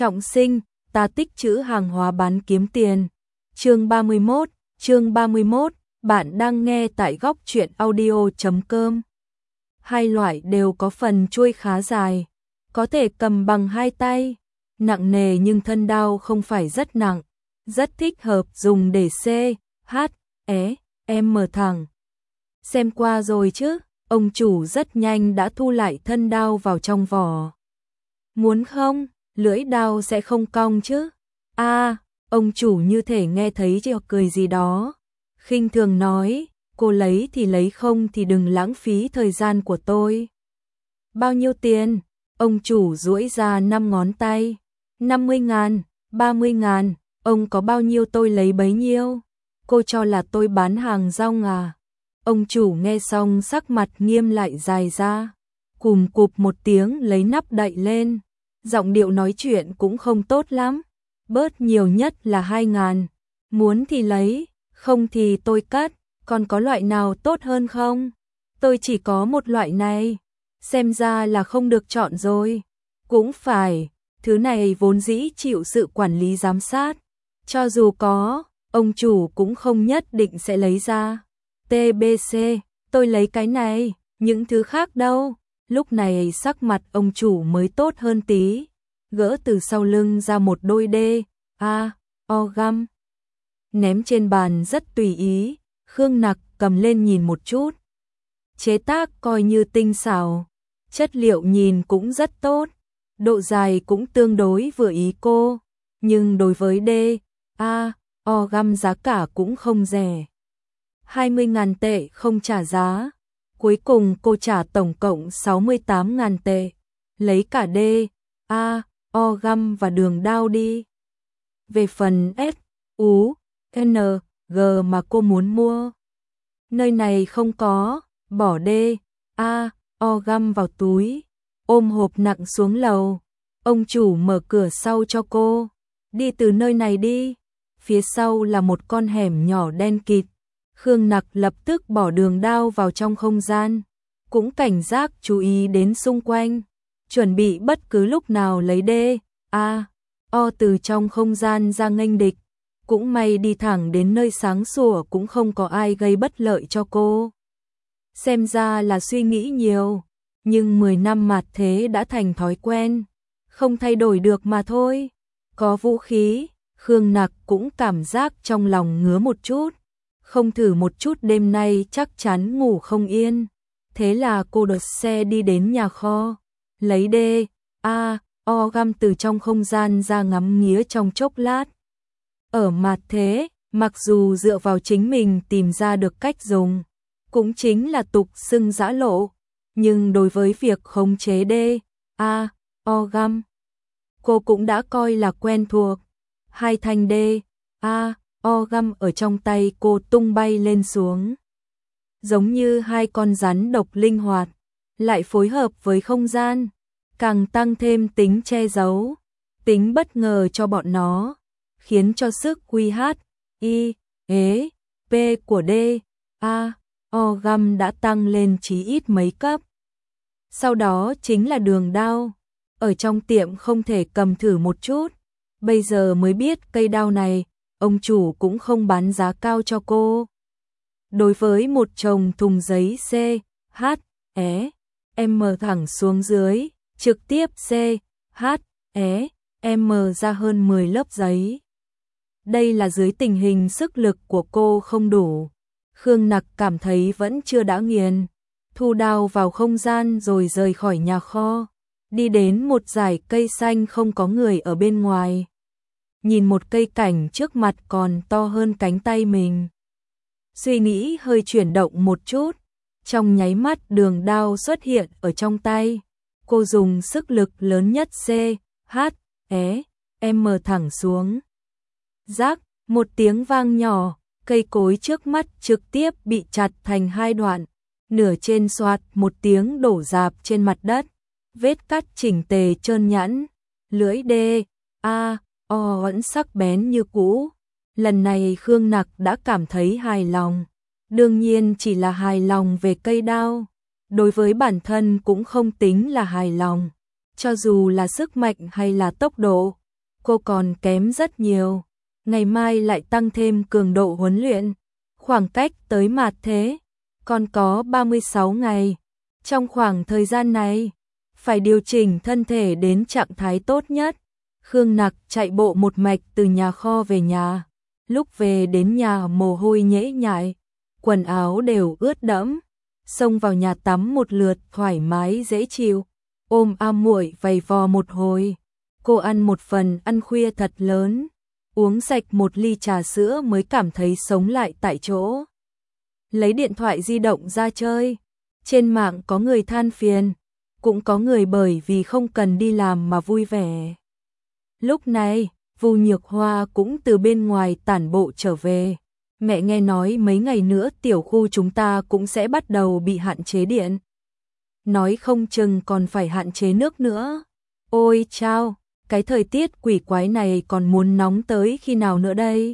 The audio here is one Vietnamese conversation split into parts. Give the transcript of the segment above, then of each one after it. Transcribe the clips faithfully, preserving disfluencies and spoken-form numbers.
Trọng sinh, ta tích trữ hàng hóa bán kiếm tiền. Chương ba mươi mốt, chương ba mươi mốt, bạn đang nghe tại góc truyện audio chấm com. Hai loại đều có phần chuôi khá dài, có thể cầm bằng hai tay, nặng nề nhưng thân đao không phải rất nặng, rất thích hợp dùng để C, H, E, M thẳng. Xem qua rồi chứ, ông chủ rất nhanh đã thu lại thân đao vào trong vỏ. Muốn không, lưỡi đao sẽ không cong chứ? A, à, ông chủ như thể nghe thấy trò cười gì đó. Khinh thường nói, cô lấy thì lấy không thì đừng lãng phí thời gian của tôi. Bao nhiêu tiền? Ông chủ duỗi ra năm ngón tay. năm mươi ngàn, ba mươi ngàn, ông có bao nhiêu tôi lấy bấy nhiêu. Cô cho là tôi bán hàng rong à? Ông chủ nghe xong sắc mặt nghiêm lại dài ra. Cùm cụp một tiếng lấy nắp đậy lên. Giọng điệu nói chuyện cũng không tốt lắm. Bớt nhiều nhất là hai ngàn. Muốn thì lấy, không thì tôi cắt. Còn có loại nào tốt hơn không? Tôi chỉ có một loại này. Xem ra là không được chọn rồi. Cũng phải, thứ này vốn dĩ chịu sự quản lý giám sát. Cho dù có, ông chủ cũng không nhất định sẽ lấy ra. tê bê xê, tôi lấy cái này, những thứ khác đâu. Lúc này sắc mặt ông chủ mới tốt hơn tí. Gỡ từ sau lưng ra một đôi đê, a, o găm. Ném trên bàn rất tùy ý, Khương Nặc cầm lên nhìn một chút. Chế tác coi như tinh xảo, chất liệu nhìn cũng rất tốt, độ dài cũng tương đối vừa ý cô, nhưng đối với đê, a, o găm giá cả cũng không rẻ. hai mươi ngàn tệ không trả giá, cuối cùng cô trả tổng cộng sáu mươi tám ngàn tệ, lấy cả đê, a, o găm và đường đao đi. Về phần S, U, N, G mà cô muốn mua, nơi này không có, bỏ đê, a, o găm vào túi, ôm hộp nặng xuống lầu. Ông chủ mở cửa sau cho cô, đi từ nơi này đi. Phía sau là một con hẻm nhỏ đen kịt. Khương Nặc lập tức bỏ đường đao vào trong không gian, cũng cảnh giác chú ý đến xung quanh, chuẩn bị bất cứ lúc nào lấy đê, a, o từ trong không gian ra nghênh địch. Cũng may đi thẳng đến nơi sáng sủa cũng không có ai gây bất lợi cho cô. Xem ra là suy nghĩ nhiều, nhưng mười năm mạt thế đã thành thói quen, không thay đổi được mà thôi. Có vũ khí, Khương Nặc cũng cảm giác trong lòng ngứa một chút, không thử một chút đêm nay chắc chắn ngủ không yên. Thế là cô đột xe đi đến nhà kho, lấy đê, a, o găm từ trong không gian ra ngắm nghía trong chốc lát. Ở mạt thế, mặc dù dựa vào chính mình tìm ra được cách dùng, cũng chính là tục xưng giã lộ, nhưng đối với việc khống chế đê, a, o găm, cô cũng đã coi là quen thuộc. Hai thanh đê, a, o găm ở trong tay cô tung bay lên xuống, giống như hai con rắn độc linh hoạt, lại phối hợp với không gian, càng tăng thêm tính che giấu, tính bất ngờ cho bọn nó, khiến cho sức quy hát, i, ế, p của đê, a, o găm đã tăng lên chí ít mấy cấp. Sau đó chính là đường đao, ở trong tiệm không thể cầm thử một chút, bây giờ mới biết cây đao này, ông chủ cũng không bán giá cao cho cô. Đối với một chồng thùng giấy C, H, E, M thẳng xuống dưới, trực tiếp C, H, E, M ra hơn mười lớp giấy. Đây là dưới tình hình sức lực của cô không đủ. Khương Nặc cảm thấy vẫn chưa đã nghiền, thu đao vào không gian rồi rời khỏi nhà kho, đi đến một dải cây xanh không có người ở bên ngoài. Nhìn một cây cảnh trước mặt còn to hơn cánh tay mình. Suy nghĩ hơi chuyển động một chút, trong nháy mắt đường đao xuất hiện ở trong tay. Cô dùng sức lực lớn nhất C, H, E, M thẳng xuống. Rác, một tiếng vang nhỏ, cây cối trước mắt trực tiếp bị chặt thành hai đoạn, nửa trên xoạt một tiếng đổ rạp trên mặt đất, vết cắt chỉnh tề trơn nhẵn, lưỡi đê, a, o vẫn sắc bén như cũ. Lần này Khương Nặc đã cảm thấy hài lòng, đương nhiên chỉ là hài lòng về cây đao, đối với bản thân cũng không tính là hài lòng, cho dù là sức mạnh hay là tốc độ, cô còn kém rất nhiều. Ngày mai lại tăng thêm cường độ huấn luyện. Khoảng cách tới mạt thế còn có ba mươi sáu ngày. Trong khoảng thời gian này, phải điều chỉnh thân thể đến trạng thái tốt nhất. Khương Nặc chạy bộ một mạch từ nhà kho về nhà. Lúc về đến nhà mồ hôi nhễ nhại, quần áo đều ướt đẫm. Xông vào nhà tắm một lượt thoải mái dễ chịu. Ôm A Muội vầy vò một hồi. Cô ăn một phần ăn khuya thật lớn. Uống sạch một ly trà sữa mới cảm thấy sống lại tại chỗ. Lấy điện thoại di động ra chơi. Trên mạng có người than phiền, cũng có người bởi vì không cần đi làm mà vui vẻ. Lúc này, Vu Nhược Hoa cũng từ bên ngoài tản bộ trở về. Mẹ nghe nói mấy ngày nữa tiểu khu chúng ta cũng sẽ bắt đầu bị hạn chế điện. Nói không chừng còn phải hạn chế nước nữa. Ôi chao, cái thời tiết quỷ quái này còn muốn nóng tới khi nào nữa đây?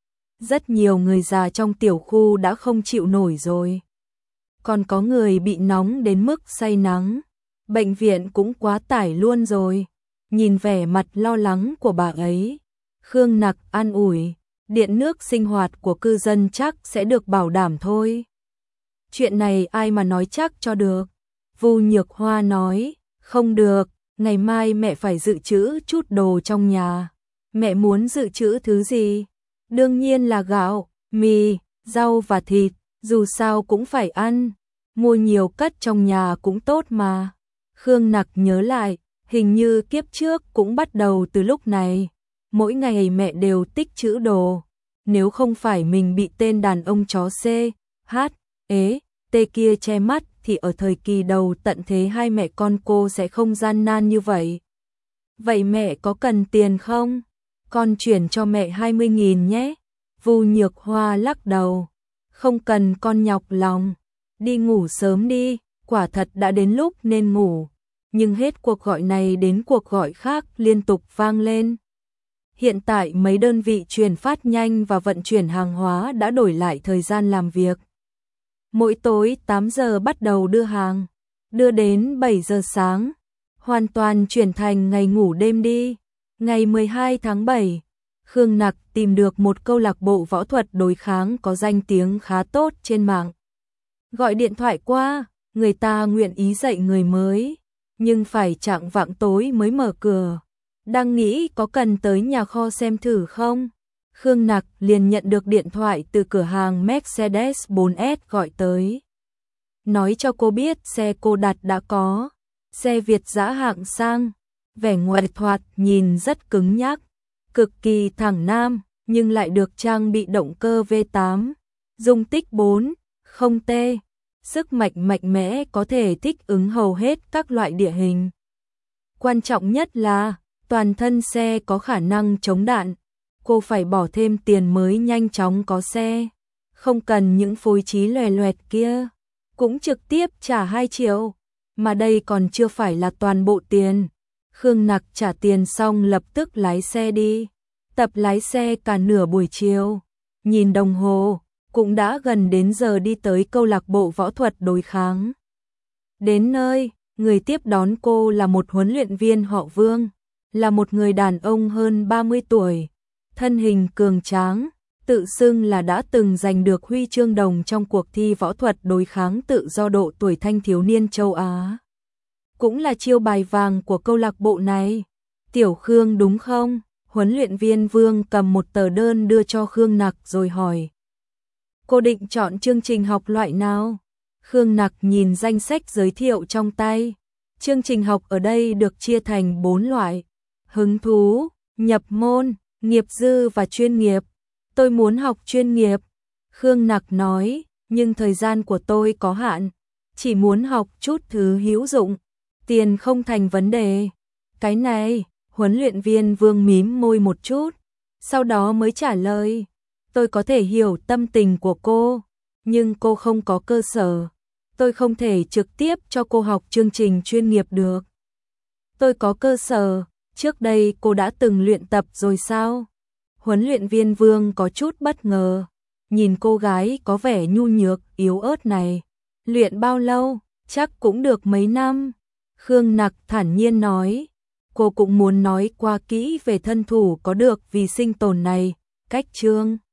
Rất nhiều người già trong tiểu khu đã không chịu nổi rồi. Còn có người bị nóng đến mức say nắng. Bệnh viện cũng quá tải luôn rồi. Nhìn vẻ mặt lo lắng của bà ấy, Khương Nặc an ủi, điện nước sinh hoạt của cư dân chắc sẽ được bảo đảm thôi. Chuyện này ai mà nói chắc cho được. Vu Nhược Hoa nói, không được, ngày mai mẹ phải dự trữ chút đồ trong nhà. Mẹ muốn dự trữ thứ gì? Đương nhiên là gạo, mì, rau và thịt, dù sao cũng phải ăn. Mua nhiều cất trong nhà cũng tốt mà. Khương Nặc nhớ lại, hình như kiếp trước cũng bắt đầu từ lúc này. Mỗi ngày mẹ đều tích trữ đồ. Nếu không phải mình bị tên đàn ông chó C, H, ế, T kia che mắt thì ở thời kỳ đầu tận thế hai mẹ con cô sẽ không gian nan như vậy. Vậy mẹ có cần tiền không? Con chuyển cho mẹ hai mươi nghìn nhé. Vu Nhược Hoa lắc đầu. Không cần con nhọc lòng. Đi ngủ sớm đi, quả thật đã đến lúc nên ngủ. Nhưng hết cuộc gọi này đến cuộc gọi khác liên tục vang lên. Hiện tại mấy đơn vị truyền phát nhanh và vận chuyển hàng hóa đã đổi lại thời gian làm việc. Mỗi tối tám giờ bắt đầu đưa hàng, đưa đến bảy giờ sáng, hoàn toàn chuyển thành ngày ngủ đêm đi. Ngày mười hai tháng bảy, Khương Nặc tìm được một câu lạc bộ võ thuật đối kháng có danh tiếng khá tốt trên mạng. Gọi điện thoại qua, người ta nguyện ý dạy người mới, nhưng phải chạng vạng tối mới mở cửa. Đang nghĩ có cần tới nhà kho xem thử không? Khương Nặc liền nhận được điện thoại từ cửa hàng Mercedes-Benz gọi tới. Nói cho cô biết xe cô đặt đã có, xe Việt dã hạng sang, vẻ ngoài thoạt nhìn rất cứng nhắc, cực kỳ thẳng nam, nhưng lại được trang bị động cơ V tám, dung tích bốn không T, sức mạnh mạnh mẽ có thể thích ứng hầu hết các loại địa hình. Quan trọng nhất là toàn thân xe có khả năng chống đạn. Cô phải bỏ thêm tiền mới nhanh chóng có xe. Không cần những phối trí loè loẹt kia. Cũng trực tiếp trả hai triệu. Mà đây còn chưa phải là toàn bộ tiền. Khương Nặc trả tiền xong lập tức lái xe đi. Tập lái xe cả nửa buổi chiều. Nhìn đồng hồ, cũng đã gần đến giờ đi tới câu lạc bộ võ thuật đối kháng. Đến nơi, người tiếp đón cô là một huấn luyện viên họ Vương. Là một người đàn ông hơn ba mươi tuổi, thân hình cường tráng, tự xưng là đã từng giành được huy chương đồng trong cuộc thi võ thuật đối kháng tự do độ tuổi thanh thiếu niên châu Á. Cũng là chiêu bài vàng của câu lạc bộ này. Tiểu Khương đúng không? Huấn luyện viên Vương cầm một tờ đơn đưa cho Khương Nặc rồi hỏi. Cô định chọn chương trình học loại nào? Khương Nặc nhìn danh sách giới thiệu trong tay. Chương trình học ở đây được chia thành bốn loại. Hứng thú, nhập môn, nghiệp dư và chuyên nghiệp. Tôi muốn học chuyên nghiệp. Khương Nặc nói, nhưng thời gian của tôi có hạn. Chỉ muốn học chút thứ hữu dụng. Tiền không thành vấn đề. Cái này, huấn luyện viên Vương mím môi một chút. Sau đó mới trả lời. Tôi có thể hiểu tâm tình của cô. Nhưng cô không có cơ sở. Tôi không thể trực tiếp cho cô học chương trình chuyên nghiệp được. Tôi có cơ sở. Trước đây cô đã từng luyện tập rồi sao? Huấn luyện viên Vương có chút bất ngờ. Nhìn cô gái có vẻ nhu nhược, yếu ớt này. Luyện bao lâu? Chắc cũng được mấy năm. Khương Nặc thản nhiên nói. cô cũng muốn nói qua kỹ về thân thủ có được vì sinh tồn này, cách chương